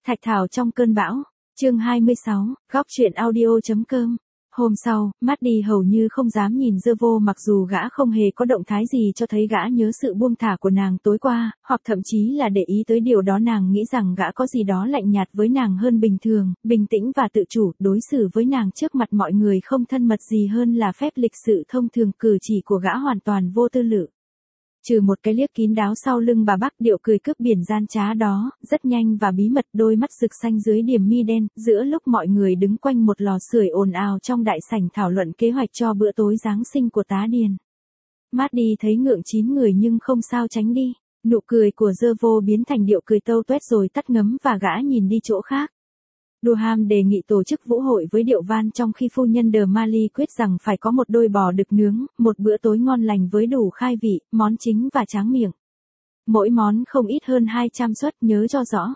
Thạch Thảo trong cơn bão, chương 26, góc truyện audio.com. Hôm sau, Maddie hầu như không dám nhìn dơ vô mặc dù gã không hề có động thái gì cho thấy gã nhớ sự buông thả của nàng tối qua, hoặc thậm chí là để ý tới điều đó. Nàng nghĩ rằng gã có gì đó lạnh nhạt với nàng hơn bình thường, bình tĩnh và tự chủ, đối xử với nàng trước mặt mọi người không thân mật gì hơn là phép lịch sự thông thường. Cử chỉ của gã hoàn toàn vô tư lự. Trừ một cái liếc kín đáo sau lưng bà Bắc, điệu cười cướp biển gian trá đó, rất nhanh và bí mật, đôi mắt rực xanh dưới điểm mi đen, giữa lúc mọi người đứng quanh một lò sưởi ồn ào trong đại sảnh thảo luận kế hoạch cho bữa tối Giáng sinh của tá Điền. Maddie thấy ngượng chín người nhưng không sao tránh đi, nụ cười của dơ vô biến thành điệu cười tâu tuét rồi tắt ngấm và gã nhìn đi chỗ khác. Durham đề nghị tổ chức vũ hội với điệu van trong khi phu nhân De Marly quyết rằng phải có một đôi bò đực nướng, một bữa tối ngon lành với đủ khai vị, món chính và tráng miệng. Mỗi món không ít hơn 200 suất, nhớ cho rõ.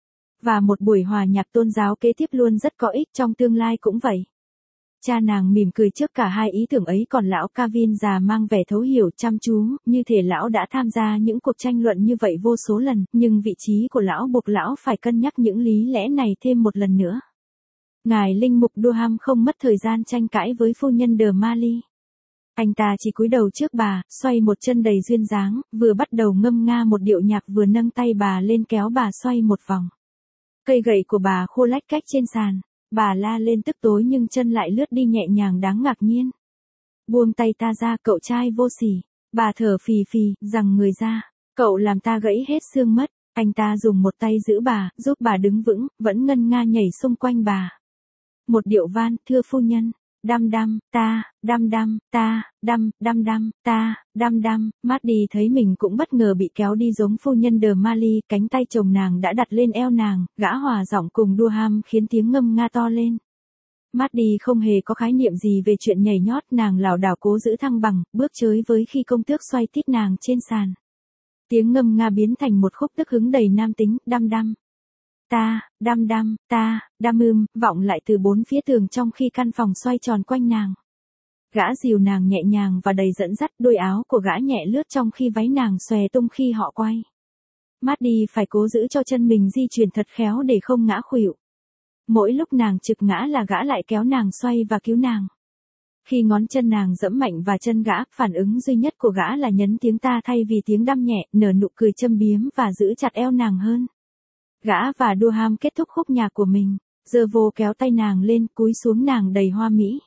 Và một buổi hòa nhạc tôn giáo kế tiếp luôn rất có ích, trong tương lai cũng vậy. Cha nàng mỉm cười trước cả hai ý tưởng ấy, còn lão Kavin già mang vẻ thấu hiểu chăm chú, như thể lão đã tham gia những cuộc tranh luận như vậy vô số lần, nhưng vị trí của lão buộc lão phải cân nhắc những lý lẽ này thêm một lần nữa. Ngài linh mục Durham không mất thời gian tranh cãi với phu nhân De Marly. Anh ta chỉ cúi đầu trước bà, xoay một chân đầy duyên dáng, vừa bắt đầu ngâm nga một điệu nhạc vừa nâng tay bà lên kéo bà xoay một vòng. Cây gậy của bà khô lách cách trên sàn. Bà la lên tức tối nhưng chân lại lướt đi nhẹ nhàng đáng ngạc nhiên. Buông tay ta ra, cậu trai vô sỉ. Bà thở phì phì, rằng người ra. Cậu làm ta gãy hết xương mất. Anh ta dùng một tay giữ bà, giúp bà đứng vững, vẫn ngân nga nhảy xung quanh bà. Một điệu van, thưa phu nhân. Đăm đăm, ta, đăm đăm, ta, đăm, đăm đăm, ta, đăm đăm. Maddie thấy mình cũng bất ngờ bị kéo đi giống phu nhân De Marly, cánh tay chồng nàng đã đặt lên eo nàng, gã hòa giọng cùng Durham khiến tiếng ngâm nga to lên. Maddie không hề có khái niệm gì về chuyện nhảy nhót, nàng lảo đảo cố giữ thăng bằng, bước chới với khi công tước xoay tít nàng trên sàn. Tiếng ngâm nga biến thành một khúc tức hứng đầy nam tính, đăm đăm. Ta, đăm đăm, ta, đăm vọng lại từ bốn phía tường trong khi căn phòng xoay tròn quanh nàng. Gã dìu nàng nhẹ nhàng và đầy dẫn dắt, đôi áo của gã nhẹ lướt trong khi váy nàng xòe tung khi họ quay. Maddie phải cố giữ cho chân mình di chuyển thật khéo để không ngã khuỵu. Mỗi lúc nàng trực ngã là gã lại kéo nàng xoay và cứu nàng. Khi ngón chân nàng giẫm mạnh vào chân gã, phản ứng duy nhất của gã là nhấn tiếng ta thay vì tiếng đăm nhẹ, nở nụ cười châm biếm và giữ chặt eo nàng hơn. Gã và Durham kết thúc khúc nhạc của mình, dơ vô kéo tay nàng lên, cúi xuống nàng đầy hoa mỹ.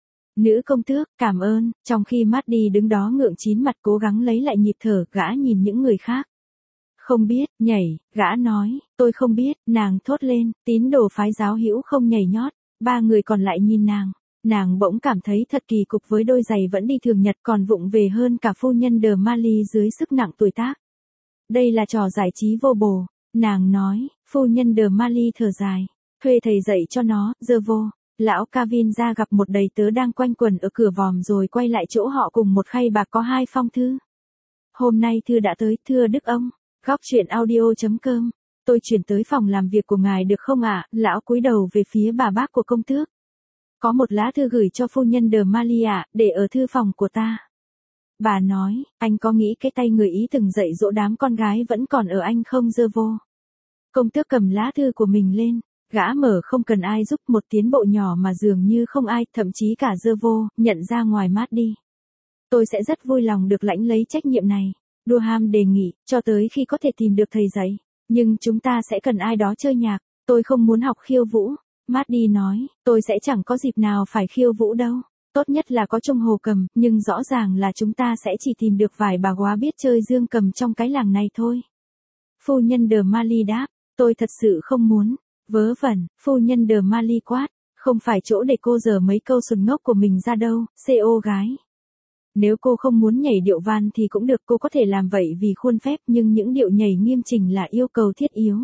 Nữ công tước, cảm ơn. Trong khi Maddie đứng đó ngượng chín mặt cố gắng lấy lại nhịp thở, gã nhìn những người khác. Không biết, nhảy, gã nói, tôi không biết, nàng thốt lên, tín đồ phái giáo hữu không nhảy nhót. Ba người còn lại nhìn nàng bỗng cảm thấy thật kỳ cục với đôi giày vẫn đi thường nhật, còn vụng về hơn cả phu nhân De Marly dưới sức nặng tuổi tác. Đây là trò giải trí vô bổ. Nàng nói, phu nhân De Marly thở dài, thuê thầy dạy cho nó, dơ vô. Lão Kavin ra gặp một đầy tớ đang quanh quẩn ở cửa vòm rồi quay lại chỗ họ cùng một khay bạc có 2 phong thư. Hôm nay thư đã tới, thưa đức ông. Góc truyện audio.com. Tôi chuyển tới phòng làm việc của ngài được không ạ? Lão cúi đầu về phía bà bác của công tước. Có một lá thư gửi cho phu nhân De Marly ạ, để ở thư phòng của ta. Bà nói, anh có nghĩ cái tay người Ý từng dạy dỗ đám con gái vẫn còn ở anh không dơ vô? Công tước cầm lá thư của mình lên, gã mở không cần ai giúp, một tiến bộ nhỏ mà dường như không ai, thậm chí cả dơ vô, nhận ra ngoài Maddie. Tôi sẽ rất vui lòng được lãnh lấy trách nhiệm này. Durham đề nghị, cho tới khi có thể tìm được thầy dạy. Nhưng chúng ta sẽ cần ai đó chơi nhạc, tôi không muốn học khiêu vũ. Maddie nói, tôi sẽ chẳng có dịp nào phải khiêu vũ đâu. Tốt nhất là có chung hồ cầm, nhưng rõ ràng là chúng ta sẽ chỉ tìm được vài bà góa biết chơi dương cầm trong cái làng này thôi. Phu nhân De Marly đáp, tôi thật sự không muốn. Vớ vẩn, phu nhân De Marly quát, không phải chỗ để cô giở mấy câu xuân ngốc của mình ra đâu, CO gái. Nếu cô không muốn nhảy điệu van thì cũng được, cô có thể làm vậy vì khuôn phép, nhưng những điệu nhảy nghiêm chỉnh là yêu cầu thiết yếu.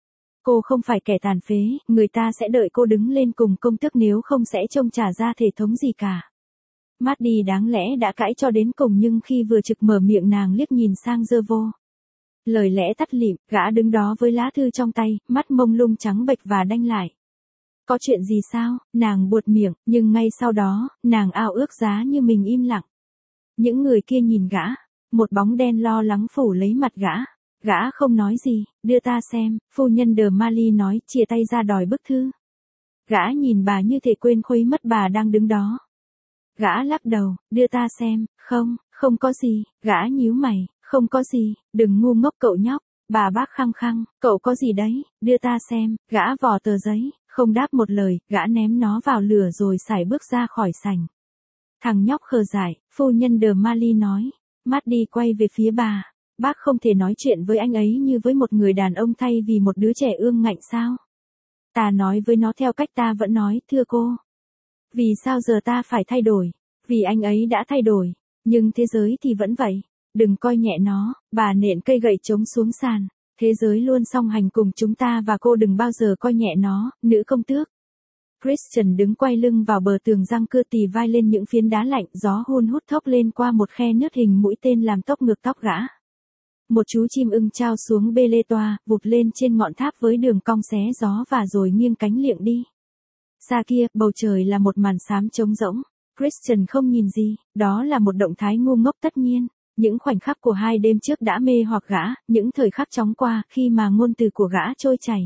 Cô không phải kẻ tàn phế, người ta sẽ đợi cô đứng lên cùng công tước, nếu không sẽ trông chả ra thể thống gì cả. Maddie đáng lẽ đã cãi cho đến cùng nhưng khi vừa trực mở miệng nàng liếc nhìn sang dơ vô. Lời lẽ tắt lịm, gã đứng đó với lá thư trong tay, mắt mông lung trắng bệch và đanh lại. Có chuyện gì sao? Nàng buột miệng, nhưng ngay sau đó, nàng ao ước giá như mình im lặng. Những người kia nhìn gã, một bóng đen lo lắng phủ lấy mặt gã. Gã không nói gì, đưa ta xem, phu nhân De Mali nói, chia tay ra đòi bức thư. Gã nhìn bà như thể quên khuấy mất bà đang đứng đó. Gã lắc đầu, đưa ta xem, không có gì, gã nhíu mày, không có gì, đừng ngu ngốc cậu nhóc, bà bác khăng khăng, cậu có gì đấy, đưa ta xem, gã vò tờ giấy, không đáp một lời, gã ném nó vào lửa rồi sải bước ra khỏi sảnh. Thằng nhóc khờ dại, phu nhân De Mali nói, mắt đi quay về phía bà, bác không thể nói chuyện với anh ấy như với một người đàn ông thay vì một đứa trẻ ương ngạnh sao? Ta nói với nó theo cách ta vẫn nói, thưa cô. Vì sao giờ ta phải thay đổi? Vì anh ấy đã thay đổi, nhưng thế giới thì vẫn vậy. Đừng coi nhẹ nó, bà nện cây gậy trống xuống sàn. Thế giới luôn song hành cùng chúng ta và cô đừng bao giờ coi nhẹ nó, nữ công tước. Christian đứng quay lưng vào bờ tường răng cưa tì vai lên những phiến đá lạnh, gió hun hút thốc lên qua một khe nứt hình mũi tên làm tốc ngược tóc gã. Một chú chim ưng trao xuống bê lê toa, vụt lên trên ngọn tháp với đường cong xé gió và rồi nghiêng cánh liệng đi. Xa kia, bầu trời là một màn xám trống rỗng. Christian không nhìn gì, đó là một động thái ngu ngốc tất nhiên. Những khoảnh khắc của 2 đêm trước đã mê hoặc gã, những thời khắc chóng qua khi mà ngôn từ của gã trôi chảy.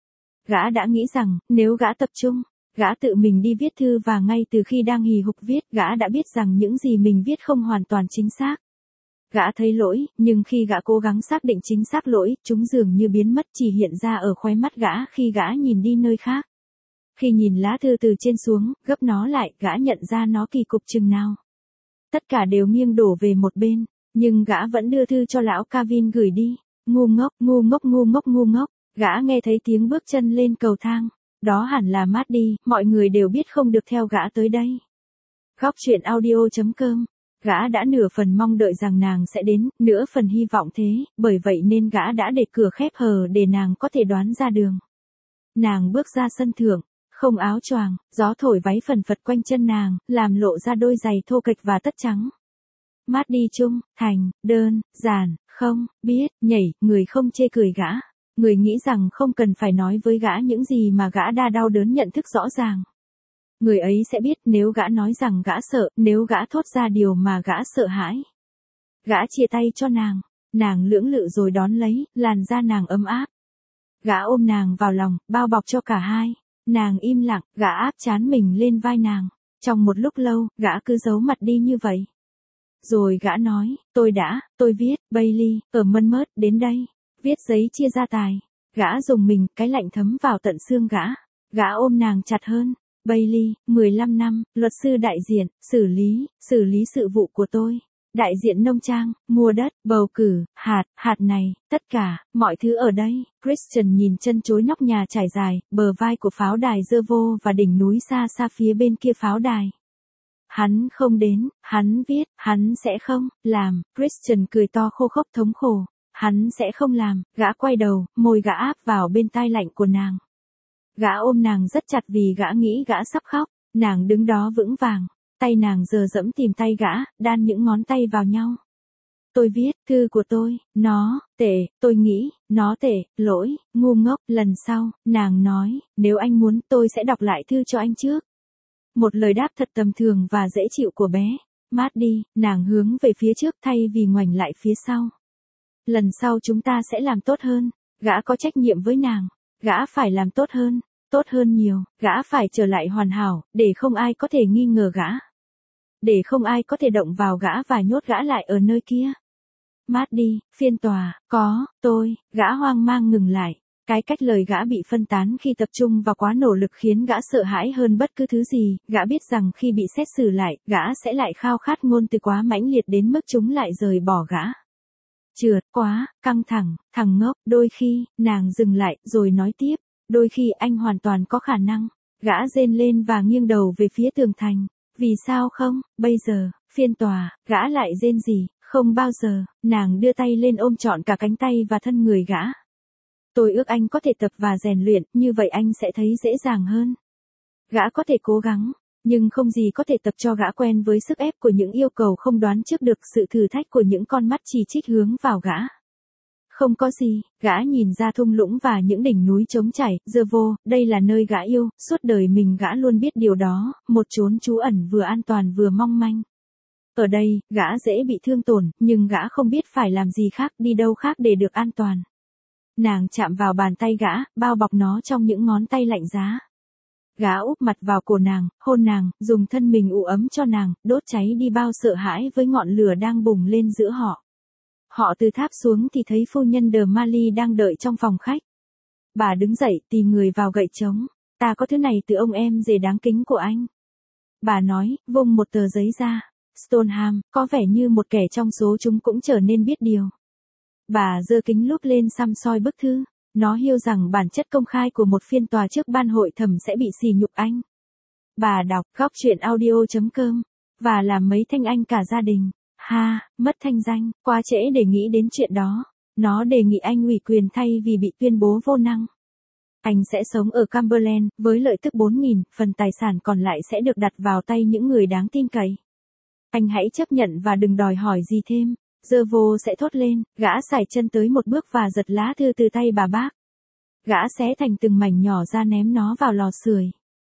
Gã đã nghĩ rằng, nếu gã tập trung, gã tự mình đi viết thư và ngay từ khi đang hì hục viết, gã đã biết rằng những gì mình viết không hoàn toàn chính xác. Gã thấy lỗi, nhưng khi gã cố gắng xác định chính xác lỗi, chúng dường như biến mất chỉ hiện ra ở khóe mắt gã khi gã nhìn đi nơi khác. Khi nhìn lá thư từ trên xuống, gấp nó lại, gã nhận ra nó kỳ cục chừng nào. Tất cả đều nghiêng đổ về một bên, nhưng gã vẫn đưa thư cho lão Calvin gửi đi. Ngu ngốc, ngu ngốc, ngu ngốc, ngu ngốc. Gã nghe thấy tiếng bước chân lên cầu thang. Đó hẳn là Maddie, mọi người đều biết không được theo gã tới đây. Góc truyện audio.com. Gã đã nửa phần mong đợi rằng nàng sẽ đến, nửa phần hy vọng thế, bởi vậy nên gã đã để cửa khép hờ để nàng có thể đoán ra đường. Nàng bước ra sân thượng, không áo choàng, gió thổi váy phần phật quanh chân nàng, làm lộ ra đôi giày thô kệch và tất trắng. Maddie trung, thành, đơn, giản, không, biết, nhảy, người không chê cười gã. Người nghĩ rằng không cần phải nói với gã những gì mà gã đa đau đớn nhận thức rõ ràng. Người ấy sẽ biết nếu gã nói rằng gã sợ, nếu gã thốt ra điều mà gã sợ hãi. Gã chia tay cho nàng lưỡng lự rồi đón lấy, làn da nàng ấm áp. Gã ôm nàng vào lòng, bao bọc cho cả hai. Nàng im lặng, gã áp trán mình lên vai nàng. Trong một lúc lâu, gã cứ giấu mặt đi như vậy. Rồi gã nói, tôi viết, Bailey, ở Monmouth, đến đây. Viết giấy chia gia tài. Gã dùng mình, cái lạnh thấm vào tận xương gã. Gã ôm nàng chặt hơn. Bailey, 15 năm, luật sư đại diện, xử lý sự vụ của tôi. Đại diện nông trang, mua đất, bầu cử, hạt này, tất cả, mọi thứ ở đây. Christian nhìn chân chối nóc nhà trải dài, bờ vai của pháo đài dơ vô và đỉnh núi xa xa phía bên kia pháo đài. Hắn không đến, hắn viết, hắn sẽ không làm. Christian cười to khô khốc thống khổ. Hắn sẽ không làm. Gã quay đầu, môi gã áp vào bên tai lạnh của nàng. Gã ôm nàng rất chặt vì gã nghĩ gã sắp khóc. Nàng đứng đó vững vàng. Tay nàng giờ dẫm tìm tay gã, đan những ngón tay vào nhau. Tôi viết, thư của tôi, nó, tệ, tôi nghĩ, nó tệ, lỗi, ngu ngốc. Lần sau, nàng nói, nếu anh muốn, tôi sẽ đọc lại thư cho anh trước. Một lời đáp thật tầm thường và dễ chịu của bé. Maddie, nàng hướng về phía trước thay vì ngoảnh lại phía sau. Lần sau chúng ta sẽ làm tốt hơn. Gã có trách nhiệm với nàng. Gã phải làm tốt hơn nhiều. Gã phải trở lại hoàn hảo, để không ai có thể nghi ngờ gã. Để không ai có thể động vào gã và nhốt gã lại ở nơi kia. Maddie, phiên tòa, gã hoang mang ngừng lại. Cái cách lời gã bị phân tán khi tập trung vào quá nỗ lực khiến gã sợ hãi hơn bất cứ thứ gì. Gã biết rằng khi bị xét xử lại, gã sẽ lại khao khát ngôn từ quá mãnh liệt đến mức chúng lại rời bỏ gã. Trượt quá, căng thẳng, thằng ngốc. Đôi khi, nàng dừng lại, rồi nói tiếp. Đôi khi anh hoàn toàn có khả năng. Gã rên lên và nghiêng đầu về phía tường thành. Vì sao không, bây giờ, phiên tòa, gã lại rên gì, không bao giờ. Nàng đưa tay lên ôm trọn cả cánh tay và thân người gã. Tôi ước anh có thể tập và rèn luyện, như vậy anh sẽ thấy dễ dàng hơn. Gã có thể cố gắng, nhưng không gì có thể tập cho gã quen với sức ép của những yêu cầu không đoán trước được, sự thử thách của những con mắt chỉ trích hướng vào gã. Không có gì, gã nhìn ra thung lũng và những đỉnh núi trống trải, dơ vô, đây là nơi gã yêu, suốt đời mình gã luôn biết điều đó, một chốn trú ẩn vừa an toàn vừa mong manh. Ở đây, gã dễ bị thương tổn, nhưng gã không biết phải làm gì khác, đi đâu khác để được an toàn. Nàng chạm vào bàn tay gã, bao bọc nó trong những ngón tay lạnh giá. Gã úp mặt vào cổ nàng, hôn nàng, dùng thân mình ủ ấm cho nàng, đốt cháy đi bao sợ hãi với ngọn lửa đang bùng lên giữa họ. Họ từ tháp xuống thì thấy phu nhân De Marly đang đợi trong phòng khách. Bà đứng dậy, tì người vào gậy trống. Ta có thứ này từ ông em rể đáng kính của anh. Bà nói, vung một tờ giấy ra. Stoneham, có vẻ như một kẻ trong số chúng cũng trở nên biết điều. Bà giơ kính lúp lên săm soi bức thư. Nó hiêu rằng bản chất công khai của một phiên tòa trước ban hội thẩm sẽ bị sỉ nhục anh. Bà đọc góc truyện audio.com. Và làm mấy thanh anh cả gia đình. Ha, mất thanh danh, quá trễ để nghĩ đến chuyện đó. Nó đề nghị anh ủy quyền thay vì bị tuyên bố vô năng. Anh sẽ sống ở Cumberland, với lợi tức 4.000, phần tài sản còn lại sẽ được đặt vào tay những người đáng tin cậy. Anh hãy chấp nhận và đừng đòi hỏi gì thêm. Dervaux sẽ thốt lên, gã sải chân tới một bước và giật lá thư từ tay bà bác. Gã xé thành từng mảnh nhỏ ra ném nó vào lò sưởi.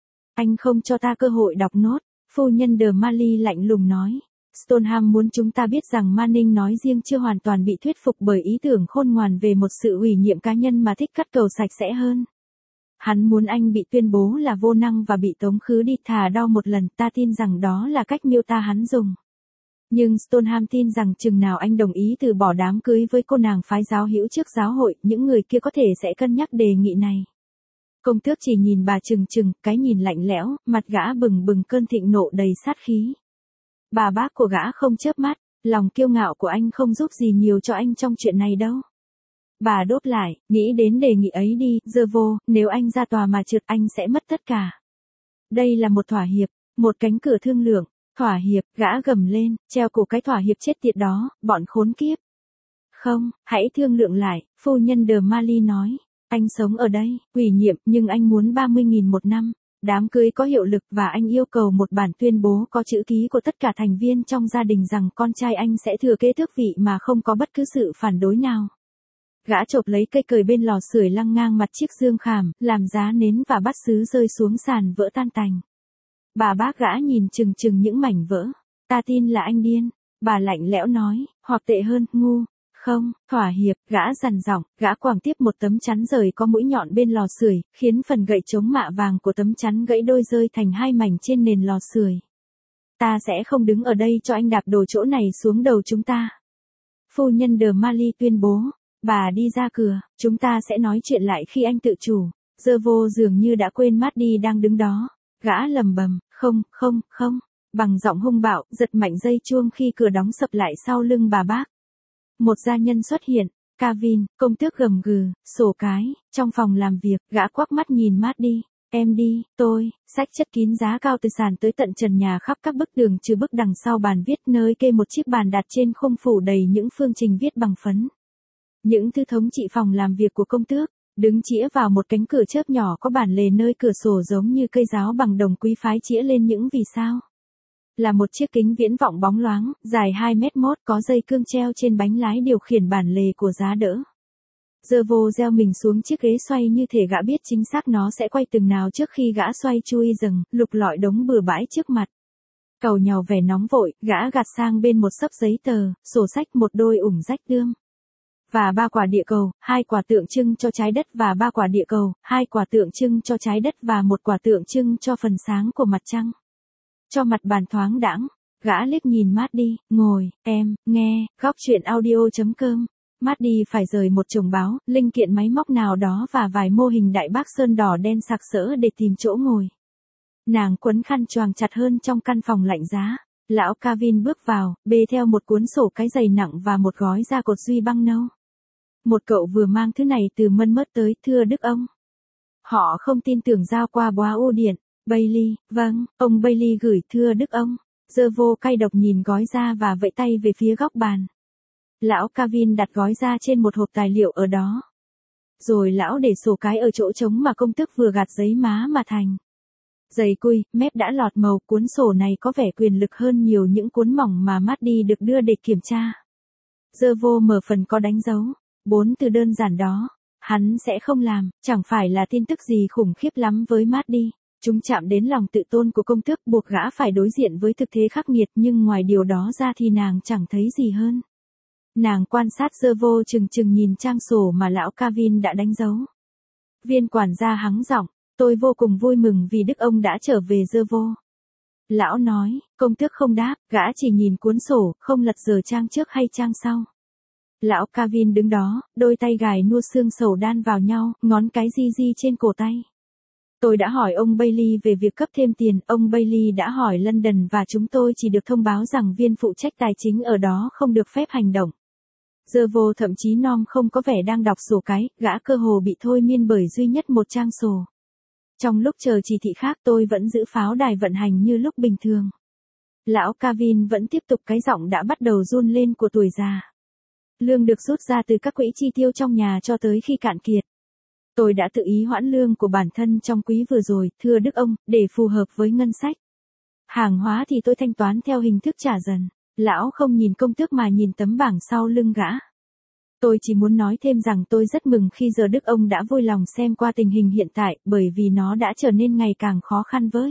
Anh không cho ta cơ hội đọc nốt, phu nhân De Marly lạnh lùng nói. Stoneham muốn chúng ta biết rằng Manning nói riêng chưa hoàn toàn bị thuyết phục bởi ý tưởng khôn ngoan về một sự ủy nhiệm cá nhân mà thích cắt cầu sạch sẽ hơn. Hắn muốn anh bị tuyên bố là vô năng và bị tống khứ đi thà đau một lần, ta tin rằng đó là cách miêu tả hắn dùng. Nhưng Stoneham tin rằng chừng nào anh đồng ý từ bỏ đám cưới với cô nàng phái giáo hữu trước giáo hội, những người kia có thể sẽ cân nhắc đề nghị này. Công tước chỉ nhìn bà chừng chừng, cái nhìn lạnh lẽo, mặt gã bừng bừng cơn thịnh nộ đầy sát khí. Bà bác của gã không chớp mắt, lòng kiêu ngạo của anh không giúp gì nhiều cho anh trong chuyện này đâu. Bà đốt lại, nghĩ đến đề nghị ấy đi, Dervaux, nếu anh ra tòa mà trượt anh sẽ mất tất cả. Đây là một thỏa hiệp, một cánh cửa thương lượng. Thỏa hiệp, gã gầm lên, treo cổ cái thỏa hiệp chết tiệt đó, bọn khốn kiếp. Không, hãy thương lượng lại, phu nhân De Marly nói. Anh sống ở đây, ủy nhiệm, nhưng anh muốn 30.000 một năm. Đám cưới có hiệu lực và anh yêu cầu một bản tuyên bố có chữ ký của tất cả thành viên trong gia đình rằng con trai anh sẽ thừa kế tước vị mà không có bất cứ sự phản đối nào. Gã chộp lấy cây cời bên lò sưởi lăng ngang mặt chiếc dương khảm, làm giá nến và bát sứ rơi xuống sàn vỡ tan tành. Bà bác gã nhìn chừng chừng những mảnh vỡ. Ta tin là anh điên. Bà lạnh lẽo nói, hoặc tệ hơn, ngu. Không, thỏa hiệp, gã dằn giọng, gã quàng tiếp một tấm chắn rời có mũi nhọn bên lò sưởi, khiến phần gậy chống mạ vàng của tấm chắn gãy đôi rơi thành hai mảnh trên nền lò sưởi. Ta sẽ không đứng ở đây cho anh đạp đổ chỗ này xuống đầu chúng ta. Phu nhân De Marly tuyên bố. Bà đi ra cửa, chúng ta sẽ nói chuyện lại khi anh tự chủ. Dervaux dường như đã quên Maddie đang đứng đó. Gã lầm bầm, không, bằng giọng hung bạo, giật mạnh dây chuông khi cửa đóng sập lại sau lưng bà bác. Một gia nhân xuất hiện, Kavin, công tước gầm gừ, sổ cái, trong phòng làm việc, gã quắc mắt nhìn Maddie. Em đi, tôi, sách chất kín giá cao từ sàn tới tận trần nhà khắp các bức tường trừ bức đằng sau bàn viết nơi kê một chiếc bàn đặt trên khung phủ đầy những phương trình viết bằng phấn. Những thư thống trị phòng làm việc của công tước, đứng chĩa vào một cánh cửa chớp nhỏ có bản lề nơi cửa sổ giống như cây giáo bằng đồng quý phái chĩa lên những vì sao. Là một chiếc kính viễn vọng bóng loáng, dài 2,1 m có dây cương treo trên bánh lái điều khiển bản lề của giá đỡ. Dervaux gieo mình xuống chiếc ghế xoay như thể gã biết chính xác nó sẽ quay từng nào trước khi gã xoay chui dần, lục lọi đống bừa bãi trước mặt. Cầu nhàu vẻ nóng vội, gã gạt sang bên một xấp giấy tờ, sổ sách, một đôi ủng rách tươm. Và 3 quả địa cầu, 2 quả tượng trưng cho trái đất và 3 quả địa cầu, 2 quả tượng trưng cho trái đất và 1 quả tượng trưng cho phần sáng của mặt trăng. Cho mặt bàn thoáng đãng, gã liếc nhìn Maddie, ngồi, em, nghe, góc truyện audio.com. Maddie phải rời một chồng báo, linh kiện máy móc nào đó và vài mô hình đại bác sơn đỏ đen sặc sỡ để tìm chỗ ngồi. Nàng quấn khăn choàng chặt hơn trong căn phòng lạnh giá. Lão Kavin bước vào, bê theo một cuốn sổ cái dày nặng và một gói da cột duy băng nâu. Một cậu vừa mang thứ này từ Monmouth tới, thưa đức ông. Họ không tin tưởng giao qua bóa ô điện. Bailey, vâng, ông Bailey gửi thưa đức ông. Dervaux cay độc nhìn gói da và vẫy tay về phía góc bàn. Lão Kavin đặt gói da trên một hộp tài liệu ở đó. Rồi lão để sổ cái ở chỗ trống mà công tước vừa gạt giấy má mà thành. Dày cui, mép đã lọt màu, cuốn sổ này có vẻ quyền lực hơn nhiều những cuốn mỏng mà Maddie được đưa để kiểm tra. Dervaux mở phần có đánh dấu. 4 từ đơn giản đó. Hắn sẽ không làm, chẳng phải là tin tức gì khủng khiếp lắm với Maddie. Chúng chạm đến lòng tự tôn của công tước, buộc gã phải đối diện với thực thế khắc nghiệt, nhưng ngoài điều đó ra thì nàng chẳng thấy gì hơn. Nàng quan sát Zervo chừng chừng nhìn trang sổ mà lão Kavin đã đánh dấu. Viên quản gia hắng giọng, tôi vô cùng vui mừng vì đức ông đã trở về Zervo. Lão nói, công tước không đáp, gã chỉ nhìn cuốn sổ, không lật dở trang trước hay trang sau. Lão Kavin đứng đó, đôi tay gài nua xương sầu đan vào nhau, ngón cái di di trên cổ tay. Tôi đã hỏi ông Bailey về việc cấp thêm tiền, ông Bailey đã hỏi London và chúng tôi chỉ được thông báo rằng viên phụ trách tài chính ở đó không được phép hành động. Zervo thậm chí Nom không có vẻ đang đọc sổ cái, gã cơ hồ bị thôi miên bởi duy nhất một trang sổ. Trong lúc chờ chỉ thị khác tôi vẫn giữ pháo đài vận hành như lúc bình thường. Lão Kavin vẫn tiếp tục, cái giọng đã bắt đầu run lên của tuổi già. Lương được rút ra từ các quỹ chi tiêu trong nhà cho tới khi cạn kiệt. Tôi đã tự ý hoãn lương của bản thân trong quý vừa rồi, thưa đức ông, để phù hợp với ngân sách. Hàng hóa thì tôi thanh toán theo hình thức trả dần. Lão không nhìn công tước mà nhìn tấm bảng sau lưng gã. Tôi chỉ muốn nói thêm rằng tôi rất mừng khi giờ đức ông đã vui lòng xem qua tình hình hiện tại, bởi vì nó đã trở nên ngày càng khó khăn với.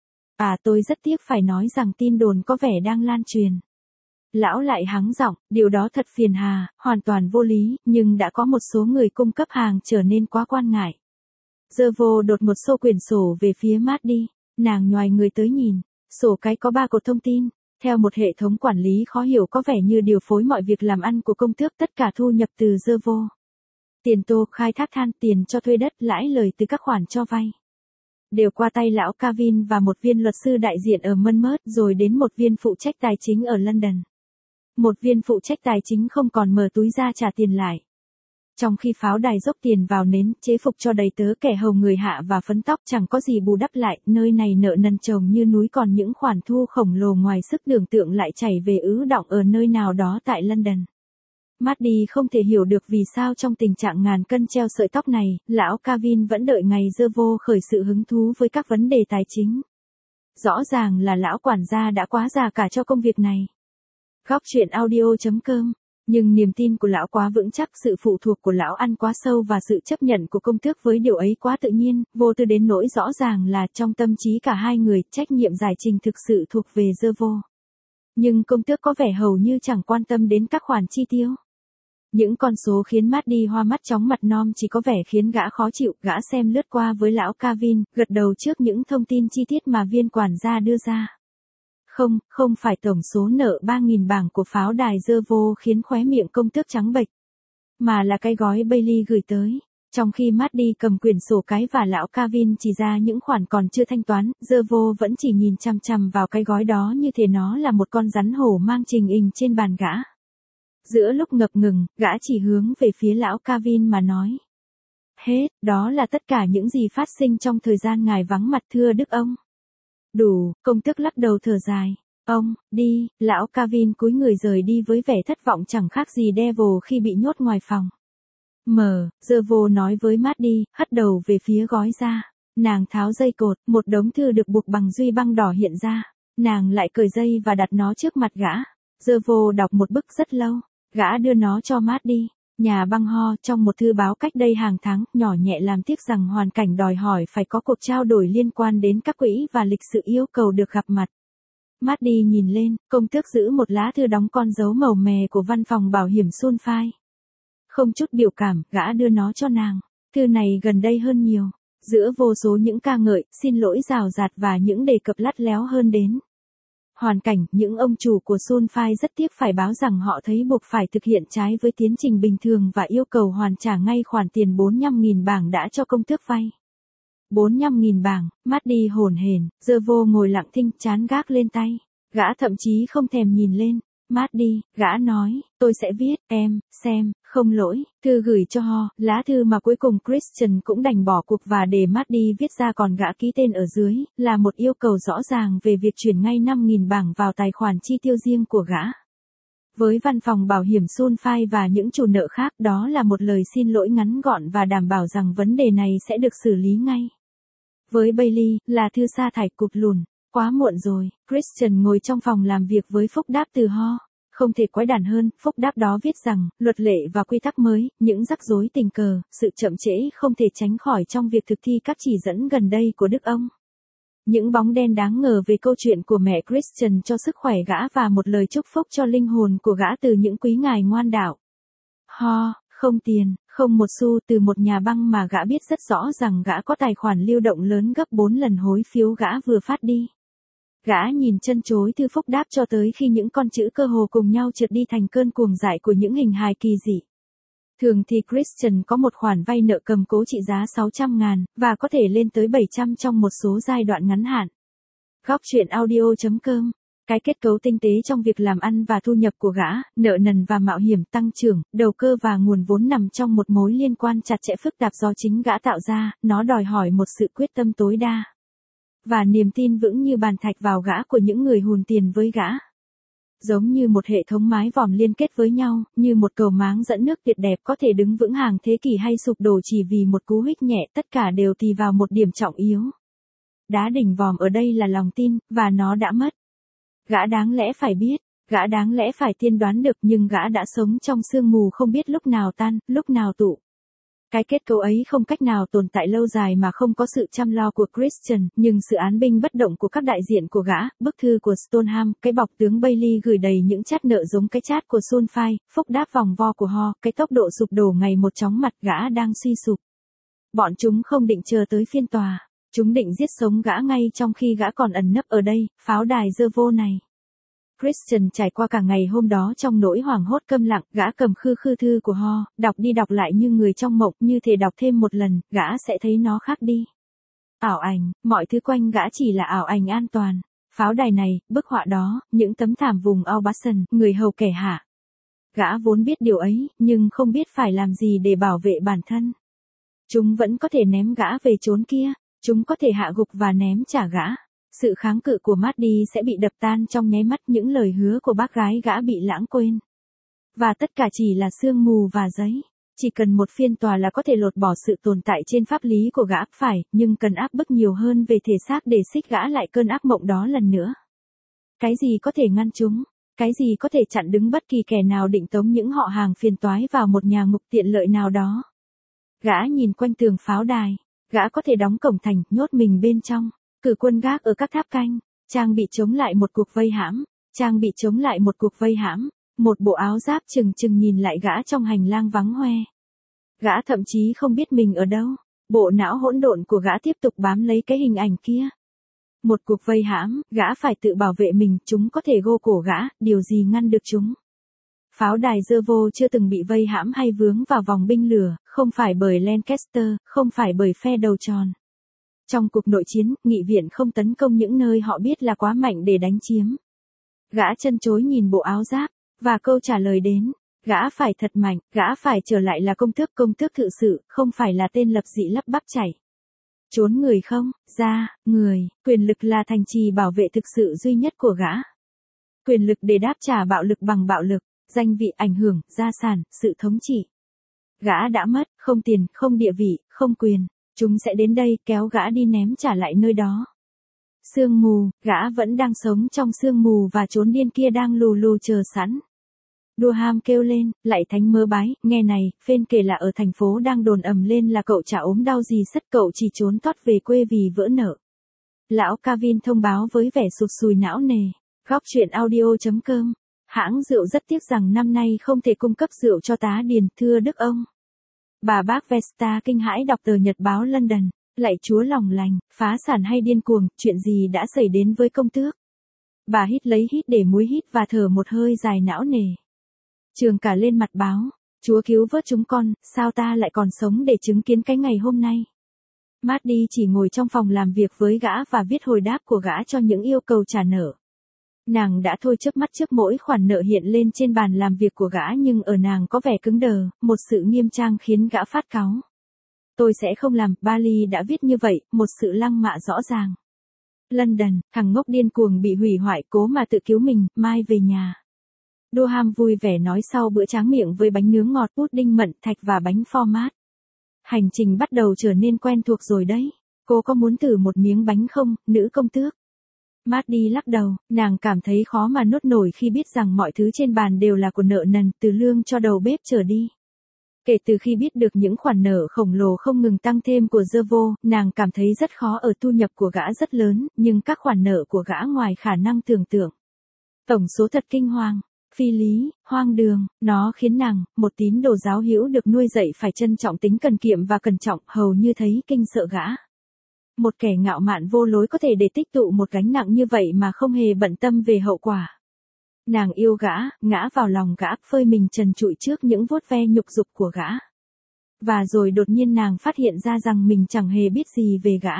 Tôi rất tiếc phải nói rằng tin đồn có vẻ đang lan truyền. Lão lại hắng giọng, điều đó thật phiền hà, hoàn toàn vô lý, nhưng đã có một số người cung cấp hàng trở nên quá quan ngại. Zervo đột một xô quyển sổ về phía Maddie, nàng nhoài người tới nhìn, sổ cái có 3 cột thông tin. Theo một hệ thống quản lý khó hiểu có vẻ như điều phối mọi việc làm ăn của công tước, tất cả thu nhập từ Zervo. Tiền tô khai thác than, tiền cho thuê đất, lãi lời từ các khoản cho vay. Đều qua tay lão Kavin và một viên luật sư đại diện ở Monmouth, rồi đến một viên phụ trách tài chính ở London. Một viên phụ trách tài chính không còn mở túi ra trả tiền lại. Trong khi pháo đài dốc tiền vào nến, chế phục cho đầy tớ kẻ hầu người hạ và phấn tóc, chẳng có gì bù đắp lại, nơi này nợ nần chồng như núi, còn những khoản thu khổng lồ ngoài sức tưởng tượng lại chảy về ứ đọng ở nơi nào đó tại London. Maddie không thể hiểu được vì sao trong tình trạng ngàn cân treo sợi tóc này, lão Kavin vẫn đợi ngày Zervo khởi sự hứng thú với các vấn đề tài chính. Rõ ràng là lão quản gia đã quá già cả cho công việc này. Góc truyện audio.com. Nhưng niềm tin của lão quá vững chắc, sự phụ thuộc của lão ăn quá sâu và sự chấp nhận của công tước với điều ấy quá tự nhiên, vô tư đến nỗi rõ ràng là trong tâm trí cả hai người, trách nhiệm giải trình thực sự thuộc về Zervo. Nhưng công tước có vẻ hầu như chẳng quan tâm đến các khoản chi tiêu. Những con số khiến Maddie hoa mắt chóng mặt, Nom chỉ có vẻ khiến gã khó chịu, gã xem lướt qua với lão Kavin, gật đầu trước những thông tin chi tiết mà viên quản gia đưa ra. Không phải tổng số nợ 3.000 bảng của pháo đài Zervo khiến khóe miệng công tước trắng bệch, mà là cái gói Bailey gửi tới. Trong khi Maddie cầm quyển sổ cái và lão Kavin chỉ ra những khoản còn chưa thanh toán, Zervo vẫn chỉ nhìn chằm chằm vào cái gói đó như thể nó là một con rắn hổ mang trình hình trên bàn gã. Giữa lúc ngập ngừng, gã chỉ hướng về phía lão Kavin mà nói. Hết, đó là tất cả những gì phát sinh trong thời gian ngài vắng mặt, thưa đức ông. Đủ, công tước lắc đầu thở dài. Ông, đi, lão Kavin cúi người rời đi với vẻ thất vọng chẳng khác gì Devil khi bị nhốt ngoài phòng. Zervo nói với Maddie, hất đầu về phía gói da. Nàng tháo dây cột, một đống thư được buộc bằng duy băng đỏ hiện ra. Nàng lại cởi dây và đặt nó trước mặt gã. Zervo đọc một bức rất lâu. Gã đưa nó cho Maddie. Nhà băng ho, trong một thư báo cách đây hàng tháng, nhỏ nhẹ làm tiếc rằng hoàn cảnh đòi hỏi phải có cuộc trao đổi liên quan đến các quỹ và lịch sự yêu cầu được gặp mặt. Maddie nhìn lên, công tước giữ một lá thư đóng con dấu màu mè của văn phòng bảo hiểm Sunfire. Không chút biểu cảm, gã đưa nó cho nàng. Thư này gần đây hơn nhiều. Giữa vô số những ca ngợi, xin lỗi rào rạt và những đề cập lắt léo hơn đến hoàn cảnh, những ông chủ của Sunfire rất tiếc phải báo rằng họ thấy buộc phải thực hiện trái với tiến trình bình thường và yêu cầu hoàn trả ngay khoản tiền 45.000 bảng đã cho công tước vay. 45.000 bảng, Maddie hổn hển, Zervo ngồi lặng thinh, chán gác lên tay. Gã thậm chí không thèm nhìn lên. Maddie, gã nói, tôi sẽ viết, em, xem, không lỗi, thư gửi cho Ho, lá thư mà cuối cùng Christian cũng đành bỏ cuộc và để Maddie viết ra, còn gã ký tên ở dưới, là một yêu cầu rõ ràng về việc chuyển ngay 5.000 bảng vào tài khoản chi tiêu riêng của gã. Với văn phòng bảo hiểm Sunfire và những chủ nợ khác, đó là một lời xin lỗi ngắn gọn và đảm bảo rằng vấn đề này sẽ được xử lý ngay. Với Bailey, là thư sa thải cụt lùn. Quá muộn rồi, Christian ngồi trong phòng làm việc với phúc đáp từ Ho. Không thể quái đản hơn, phúc đáp đó viết rằng, luật lệ và quy tắc mới, những rắc rối tình cờ, sự chậm trễ không thể tránh khỏi trong việc thực thi các chỉ dẫn gần đây của đức ông. Những bóng đen đáng ngờ về câu chuyện của mẹ Christian cho sức khỏe gã và một lời chúc phúc cho linh hồn của gã từ những quý ngài ngoan đạo. Không tiền, không một xu từ một nhà băng mà gã biết rất rõ rằng gã có tài khoản lưu động lớn gấp 4 lần hối phiếu gã vừa phát đi. Gã nhìn chân chối thư phúc đáp cho tới khi những con chữ cơ hồ cùng nhau trượt đi thành cơn cuồng dại của những hình hài kỳ dị. Thường thì Christian có một khoản vay nợ cầm cố trị giá 600.000, và có thể lên tới 700 trong một số giai đoạn ngắn hạn. Góc truyện audio.com. Cái kết cấu tinh tế trong việc làm ăn và thu nhập của gã, nợ nần và mạo hiểm tăng trưởng, đầu cơ và nguồn vốn nằm trong một mối liên quan chặt chẽ phức tạp do chính gã tạo ra, nó đòi hỏi một sự quyết tâm tối đa. Và niềm tin vững như bàn thạch vào gã của những người hùn tiền với gã. Giống như một hệ thống mái vòm liên kết với nhau, như một cầu máng dẫn nước tuyệt đẹp có thể đứng vững hàng thế kỷ hay sụp đổ chỉ vì một cú huých nhẹ, tất cả đều tùy vào một điểm trọng yếu. Đá đỉnh vòm ở đây là lòng tin, và nó đã mất. Gã đáng lẽ phải biết, gã đáng lẽ phải tiên đoán được, nhưng gã đã sống trong sương mù không biết lúc nào tan, lúc nào tụ. Cái kết cấu ấy không cách nào tồn tại lâu dài mà không có sự chăm lo của Christian, nhưng sự án binh bất động của các đại diện của gã, bức thư của Stoneham, cái bọc tướng Bailey gửi đầy những chát nợ giống cái chát của Sulfide, phúc đáp vòng vo của Ho, cái tốc độ sụp đổ ngày một chóng mặt gã đang suy sụp. Bọn chúng không định chờ tới phiên tòa. Chúng định giết sống gã ngay trong khi gã còn ẩn nấp ở đây, pháo đài dơ vô này. Christian trải qua cả ngày hôm đó trong nỗi hoảng hốt câm lặng, gã cầm khư thư của Ho, đọc đi đọc lại như người trong mộng, như thể đọc thêm một lần, gã sẽ thấy nó khác đi. Ảo ảnh, mọi thứ quanh gã chỉ là ảo ảnh an toàn. Pháo đài này, bức họa đó, những tấm thảm vùng Aubuson, người hầu kẻ hạ. Gã vốn biết điều ấy, nhưng không biết phải làm gì để bảo vệ bản thân. Chúng vẫn có thể ném gã về chốn kia. Chúng có thể hạ gục và ném trả gã. Sự kháng cự của Maddie sẽ bị đập tan trong nháy mắt, những lời hứa của bác gái gã bị lãng quên. Và tất cả chỉ là sương mù và giấy. Chỉ cần một phiên tòa là có thể lột bỏ sự tồn tại trên pháp lý của gã, phải, nhưng cần áp bức nhiều hơn về thể xác để xích gã lại cơn ác mộng đó lần nữa. Cái gì có thể ngăn chúng? Cái gì có thể chặn đứng bất kỳ kẻ nào định tống những họ hàng phiền toái vào một nhà ngục tiện lợi nào đó? Gã nhìn quanh tường pháo đài. Gã có thể đóng cổng thành, nhốt mình bên trong, cử quân gác ở các tháp canh, trang bị chống lại một cuộc vây hãm, một bộ áo giáp chừng nhìn lại gã trong hành lang vắng hoe. Gã thậm chí không biết mình ở đâu, bộ não hỗn độn của gã tiếp tục bám lấy cái hình ảnh kia. Một cuộc vây hãm, gã phải tự bảo vệ mình, chúng có thể gô cổ gã, điều gì ngăn được chúng? Pháo đài dơ vô chưa từng bị vây hãm hay vướng vào vòng binh lửa, không phải bởi Lancaster, không phải bởi phe đầu tròn. Trong cuộc nội chiến, nghị viện không tấn công những nơi họ biết là quá mạnh để đánh chiếm. Gã chân chối nhìn bộ áo giáp, và câu trả lời đến, gã phải thật mạnh, gã phải trở lại là công tước thực sự, không phải là tên lập dị lắp bắp chảy. Trốn người không, người, quyền lực là thành trì bảo vệ thực sự duy nhất của gã. Quyền lực để đáp trả bạo lực bằng bạo lực. Danh vị, ảnh hưởng, gia sản, sự thống trị. Gã đã mất, không tiền, không địa vị, không quyền. Chúng sẽ đến đây kéo gã đi ném trả lại nơi đó. Sương mù, gã vẫn đang sống trong sương mù và chốn điên kia đang lù lù chờ sẵn. Durham kêu lên, lạy thánh mơ bái, nghe này, phên kể là ở thành phố đang đồn ầm lên là cậu chả ốm đau gì sất, cậu chỉ trốn thoát về quê vì vỡ nợ. Lão Calvin thông báo với vẻ sụt sùi não nề. Góc truyện audio.com. Hãng rượu rất tiếc rằng năm nay không thể cung cấp rượu cho tá điền, thưa đức ông. Bà bác Vesta kinh hãi đọc tờ nhật báo London, lạy Chúa lòng lành, phá sản hay điên cuồng, chuyện gì đã xảy đến với công tước? Bà hít để muối hít và thở một hơi dài não nề. Trường cả lên mặt báo, Chúa cứu vớt chúng con, sao ta lại còn sống để chứng kiến cái ngày hôm nay? Maddie chỉ ngồi trong phòng làm việc với gã và viết hồi đáp của gã cho những yêu cầu trả nợ. Nàng đã thôi chớp mắt trước mỗi khoản nợ hiện lên trên bàn làm việc của gã, nhưng ở nàng có vẻ cứng đờ, một sự nghiêm trang khiến gã phát cáu. Tôi sẽ không làm, Bali đã viết như vậy, một sự lăng mạ rõ ràng. London, thằng ngốc điên cuồng bị hủy hoại, cố mà tự cứu mình, mai về nhà. Durham vui vẻ nói sau bữa tráng miệng với bánh nướng ngọt, pudding mận thạch và bánh format. Hành trình bắt đầu trở nên quen thuộc rồi đấy. Cô có muốn thử một miếng bánh không, nữ công tước? Maddie lắc đầu, nàng cảm thấy khó mà nuốt nổi khi biết rằng mọi thứ trên bàn đều là của nợ nần, từ lương cho đầu bếp trở đi. Kể từ khi biết được những khoản nợ khổng lồ không ngừng tăng thêm của Zervo, nàng cảm thấy rất khó ở thu nhập của gã rất lớn, nhưng các khoản nợ của gã ngoài khả năng tưởng tượng. Tổng số thật kinh hoàng, phi lý, hoang đường, nó khiến nàng, một tín đồ giáo hữu được nuôi dạy phải trân trọng tính cần kiệm và cẩn trọng, hầu như thấy kinh sợ gã. Một kẻ ngạo mạn vô lối có thể để tích tụ một gánh nặng như vậy mà không hề bận tâm về hậu quả. Nàng yêu gã, ngã vào lòng gã, phơi mình trần trụi trước những vuốt ve nhục dục của gã. Và rồi đột nhiên nàng phát hiện ra rằng mình chẳng hề biết gì về gã.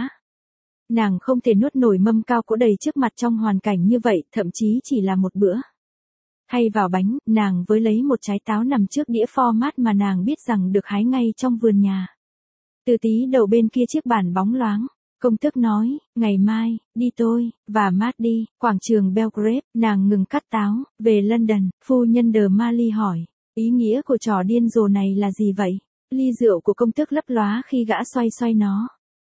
Nàng không thể nuốt nổi mâm cao cỗ đầy trước mặt trong hoàn cảnh như vậy, thậm chí chỉ là một bữa. Hay vào bánh, nàng với lấy một trái táo nằm trước đĩa format mà nàng biết rằng được hái ngay trong vườn nhà. Từ tí đầu bên kia chiếc bàn bóng loáng, công tước nói, ngày mai, đi tôi, và Matt đi, quảng trường Belgrave, nàng ngừng cắt táo, về London, phu nhân de Marley hỏi, ý nghĩa của trò điên rồ này là gì vậy? Ly rượu của công tước lấp lóa khi gã xoay xoay nó.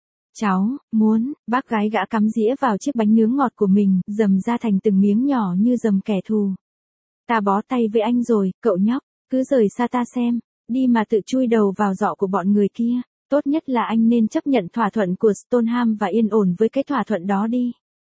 Cháu, muốn, bác gái gã cắm dĩa vào chiếc bánh nướng ngọt của mình, dầm ra thành từng miếng nhỏ như dầm kẻ thù. Ta bó tay với anh rồi, cậu nhóc, cứ rời xa ta xem, đi mà tự chui đầu vào giọ của bọn người kia. Tốt nhất là anh nên chấp nhận thỏa thuận của Stoneham và yên ổn với cái thỏa thuận đó đi.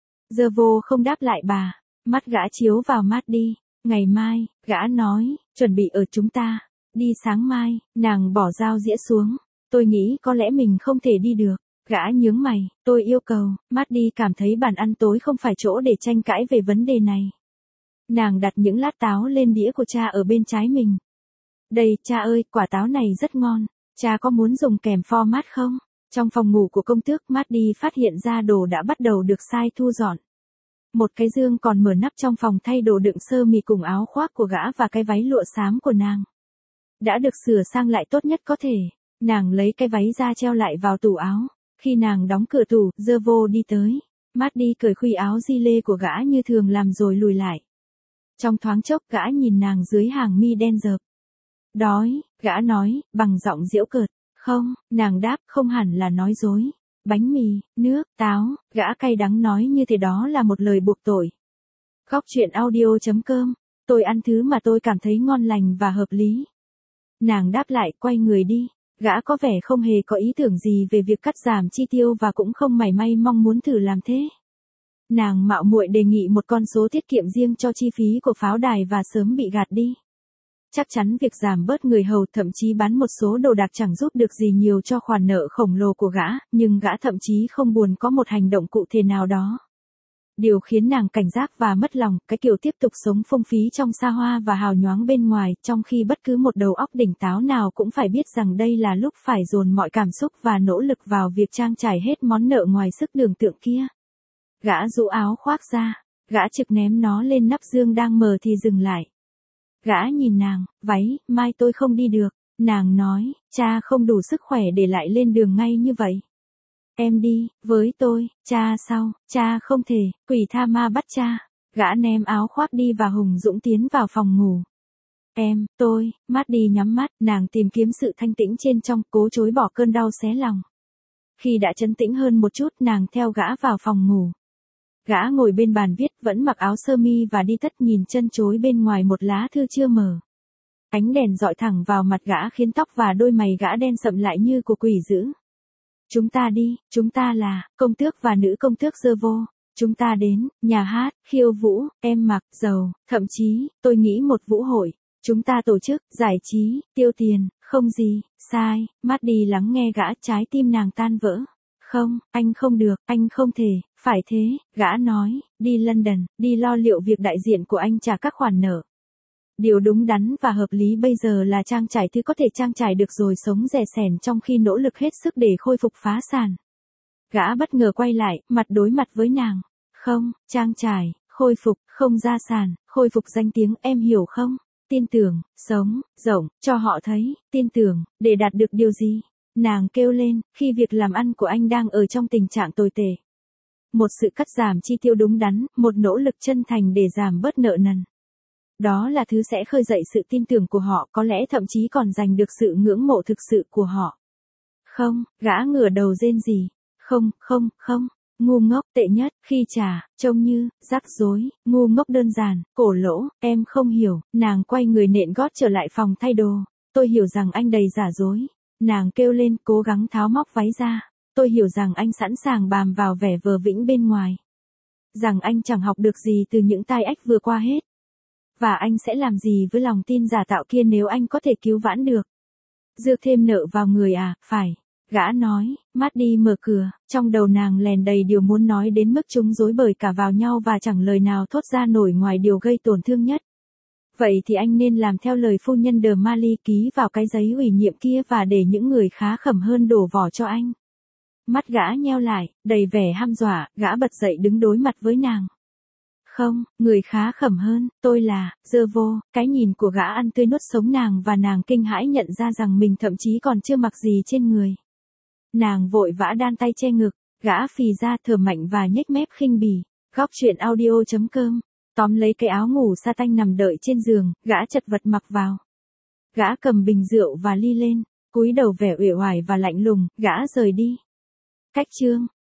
Zervo không đáp lại bà, mắt gã chiếu vào Matt đi. Ngày mai, gã nói, chuẩn bị ở chúng ta. Đi sáng mai, nàng bỏ dao dĩa xuống. Tôi nghĩ có lẽ mình không thể đi được. Gã nhướng mày, tôi yêu cầu, Matt đi cảm thấy bàn ăn tối không phải chỗ để tranh cãi về vấn đề này. Nàng đặt những lát táo lên đĩa của cha ở bên trái mình. Đây, cha ơi, quả táo này rất ngon. Cha có muốn dùng kèm format không? Trong phòng ngủ của công tước, Matt đi phát hiện ra đồ đã bắt đầu được sai thu dọn. Một cái dương còn mở nắp trong phòng thay đồ đựng sơ mi cùng áo khoác của gã và cái váy lụa xám của nàng. Đã được sửa sang lại tốt nhất có thể. Nàng lấy cái váy ra treo lại vào tủ áo. Khi nàng đóng cửa tủ, Zervo đi tới. Matt đi cởi khuy áo gi lê của gã như thường làm rồi lùi lại. Trong thoáng chốc gã nhìn nàng dưới hàng mi đen rợp. Đói, gã nói, bằng giọng giễu cợt. Không, nàng đáp, không hẳn là nói dối. Bánh mì, nước, táo, gã cay đắng nói như thế đó là một lời buộc tội. Góc truyện audio.com, tôi ăn thứ mà tôi cảm thấy ngon lành và hợp lý. Nàng đáp lại, quay người đi. Gã có vẻ không hề có ý tưởng gì về việc cắt giảm chi tiêu và cũng không mảy may mong muốn thử làm thế. Nàng mạo muội đề nghị một con số tiết kiệm riêng cho chi phí của pháo đài và sớm bị gạt đi. Chắc chắn việc giảm bớt người hầu, thậm chí bán một số đồ đạc chẳng giúp được gì nhiều cho khoản nợ khổng lồ của gã, nhưng gã thậm chí không buồn có một hành động cụ thể nào đó. Điều khiến nàng cảnh giác và mất lòng, cái kiểu tiếp tục sống phung phí trong xa hoa và hào nhoáng bên ngoài, trong khi bất cứ một đầu óc đỉnh táo nào cũng phải biết rằng đây là lúc phải dồn mọi cảm xúc và nỗ lực vào việc trang trải hết món nợ ngoài sức tưởng tượng kia. Gã rũ áo khoác ra, gã trực ném nó lên nắp dương đang mở thì dừng lại. Gã nhìn nàng, váy, mai tôi không đi được. Nàng nói, cha không đủ sức khỏe để lại lên đường ngay như vậy. Em đi, với tôi, cha sau, cha không thể, quỷ tha ma bắt cha. Gã ném áo khoác đi và hùng dũng tiến vào phòng ngủ. Tôi, Matt đi nhắm mắt, nàng tìm kiếm sự thanh tĩnh trên trong, cố chối bỏ cơn đau xé lòng. Khi đã trấn tĩnh hơn một chút, nàng theo gã vào phòng ngủ. Gã ngồi bên bàn viết, vẫn mặc áo sơ mi và đi tất, nhìn chân chối bên ngoài một lá thư chưa mở. Ánh đèn dọi thẳng vào mặt gã khiến tóc và đôi mày gã đen sậm lại như của quỷ dữ. Chúng ta đi, chúng ta là công tước và nữ công tước Zervo. Chúng ta đến nhà hát, khiêu vũ, em mặc, giàu, thậm chí, tôi nghĩ một vũ hội. Chúng ta tổ chức, giải trí, tiêu tiền, không gì, sai. Matt đi lắng nghe gã, trái tim nàng tan vỡ. Không, anh không được, anh không thể, phải thế, gã nói, đi London, đi lo liệu việc đại diện của anh trả các khoản nợ. Điều đúng đắn và hợp lý bây giờ là trang trải thứ có thể trang trải được rồi sống rẻ sẻn trong khi nỗ lực hết sức để khôi phục phá sản. Gã bất ngờ quay lại, mặt đối mặt với nàng. Không, trang trải, khôi phục, không gia sản, khôi phục danh tiếng, em hiểu không? Tin tưởng, sống, rộng, cho họ thấy, tin tưởng, để đạt được điều gì? Nàng kêu lên, khi việc làm ăn của anh đang ở trong tình trạng tồi tệ. Một sự cắt giảm chi tiêu đúng đắn, một nỗ lực chân thành để giảm bớt nợ nần. Đó là thứ sẽ khơi dậy sự tin tưởng của họ, có lẽ thậm chí còn giành được sự ngưỡng mộ thực sự của họ. Không, gã ngửa đầu rên rỉ. Không, ngu ngốc tệ nhất, khi trả, trông như, rắc rối, ngu ngốc đơn giản, cổ lỗ, em không hiểu, nàng quay người nện gót trở lại phòng thay đồ. Tôi hiểu rằng anh đầy giả dối. Nàng kêu lên, cố gắng tháo móc váy ra. Tôi hiểu rằng anh sẵn sàng bám vào vẻ vờ vĩnh bên ngoài. Rằng anh chẳng học được gì từ những tai ách vừa qua hết. Và anh sẽ làm gì với lòng tin giả tạo kia nếu anh có thể cứu vãn được. Dược thêm nợ vào người à, phải. Gã nói, Maddie mở cửa, trong đầu nàng lèn đầy điều muốn nói đến mức chúng rối bời cả vào nhau và chẳng lời nào thốt ra nổi ngoài điều gây tổn thương nhất. Vậy thì anh nên làm theo lời phu nhân De Marley ký vào cái giấy ủy nhiệm kia và để những người khá khẩm hơn đổ vỏ cho anh. Mắt gã nheo lại, đầy vẻ hăm dọa, gã bật dậy đứng đối mặt với nàng. Không, người khá khẩm hơn, tôi là, dơ vô, cái nhìn của gã ăn tươi nuốt sống nàng và nàng kinh hãi nhận ra rằng mình thậm chí còn chưa mặc gì trên người. Nàng vội vã đan tay che ngực, gã phì ra thở mạnh và nhếch mép khinh bỉ. Góc truyện audio.com. Tóm lấy cái áo ngủ sa tanh nằm đợi trên giường, gã chật vật mặc vào. Gã cầm bình rượu và ly lên, cúi đầu vẻ uể oải và lạnh lùng, gã rời đi. Cách chương